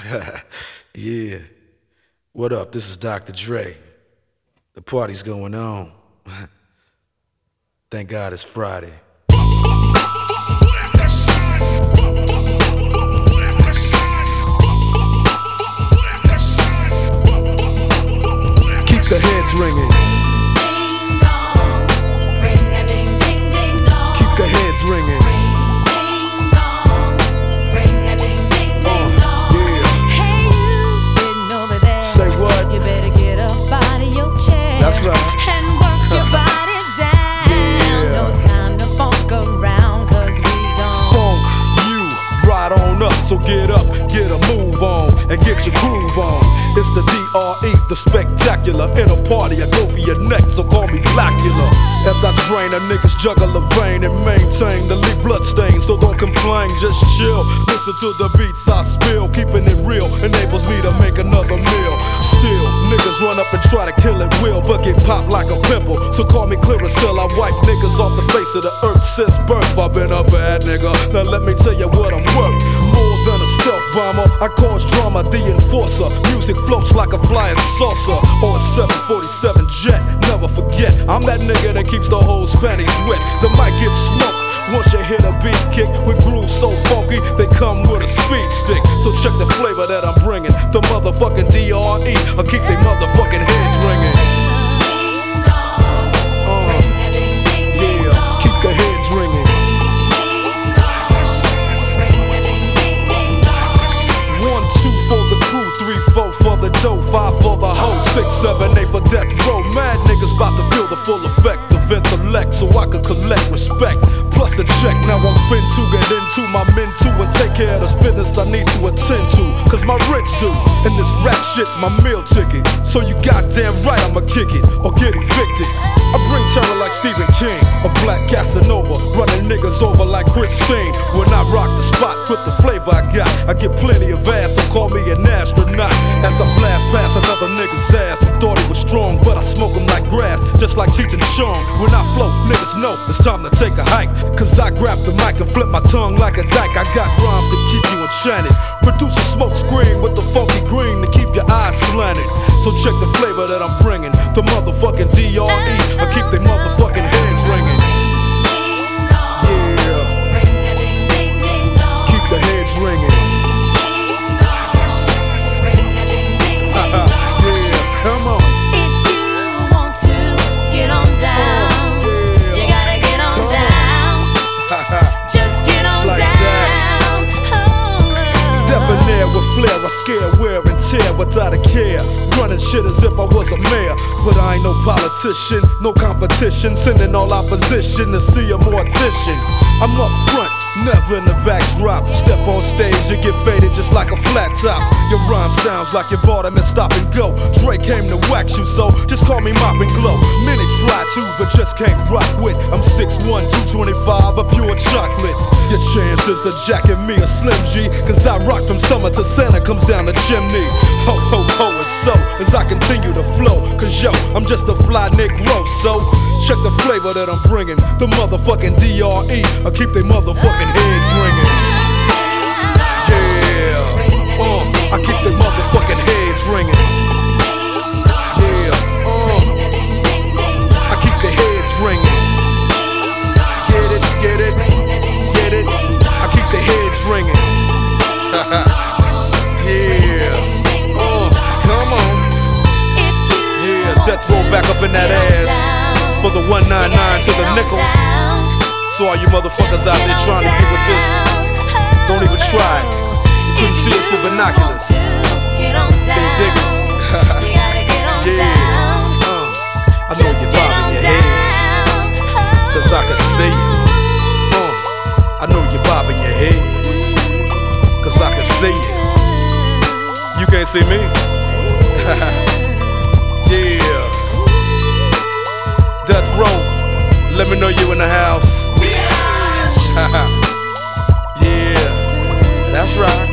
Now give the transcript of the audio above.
Yeah. What up? This is Dr. Dre. The party's going on. Thank God it's Friday. Keep the heads ringing. Keep the heads ringing. That's right. And work your body down. Yeah. No time to funk around, cause we gon' Funk you right on up. So get up, get a move on, and get your groove on. It's the DRE, the spectacular. In a party, I go for your neck, so call me Blackula. As I drain, a niggas juggle a vein and maintain the leak blood stain. So don't complain, just chill. Listen to the beats I spill. Keeping it real enables me to make another meal. Still, niggas run up and try to kill it will, but get popped like a pimple. So call me Clearasil, I wipe niggas off the face of the earth since birth. I've been a bad nigga, now let me tell you what I'm worth. More than a stealth bomber, I cause drama, the enforcer. Music floats like a flying saucer or a 747 jet. Never forget, I'm that nigga that keeps the whole panties wet. The mic gives smoke once you hit a beat kick with grooves so funky, they come with a speed stick. So check the flavor that I'm bringing. The motherfucking DRE, I'll keep they motherfucking heads ringing. Yeah, keep the heads ringing. 1, 2 for the crew, 3, 4 for the dough, 5 for the hoe, 6, 7, 8 for death row. Mad niggas about to feel the full effect of intellect, so I can collect respect. Plus a check, now I'm fin to get into my men too and take care of this business I need to attend to. Cause my rich do, and this rap shit's my meal ticket. So you goddamn right I'ma kick it or get evicted. I bring terror like Stephen King, a black Casanova, running niggas over like Christine. When I rock the spot with the flavor I got, I get plenty of ass, so call me an astronaut. As I blast past another nigga's ass who thought he was strong, but I smoke him like grass, just like Cheech and Chong. When I float, niggas know it's time to take a hike, cause I grab the mic and flip my tongue like a dyke. I got rhymes to keep you enchanted. Produce a smoke screen with the funky green to keep your eyes slanted. So check the flavor that I'm bringing. The motherfucking DRE, I keep they motherfucking heads ringing. Yeah, keep the heads ringing. Yeah, come on. If you want to get on down, you gotta get on down. Just get on Like down. Debonair with flair, I scare, wear and tear without a care. Running shit as if I was a mayor, but I ain't no politician, no competition. Sending all opposition to see a mortician. I'm up front, never in the backdrop. Step on stage, you get faded just like a flat top. Your rhyme sounds like you bought them and stop and go. Dre came to wax you, so just call me Mop and Glow. Many try to, but just can't rock with. I'm 6'1", 225, a pure chocolate. Your chances to jacket me a Slim G, cause I rock from summer to Santa comes down the chimney. Ho, ho, ho, and so as I continue to flow, cause yo, I'm just a fly Negro. So check the flavor that I'm bringing. The motherfucking DRE, I keep they motherfucking heads ringing. Yeah, I keep they motherfucking heads ringing. Yeah, I keep the heads ringing. Get it, get it, get it. I keep the heads ringing. Yeah, come on. Yeah, death roll back up in that ass for the 199 to the nickel. So all you motherfuckers out there trying to get with this, don't even try it. You couldn't see us with binoculars. They dig it. Yeah, I know you're bobbing your head, cause I can see you. I know you're bobbing your head, cause I can see you. You can't see me. Yeah, Death Row, let me know you in the house. Yeah, that's right.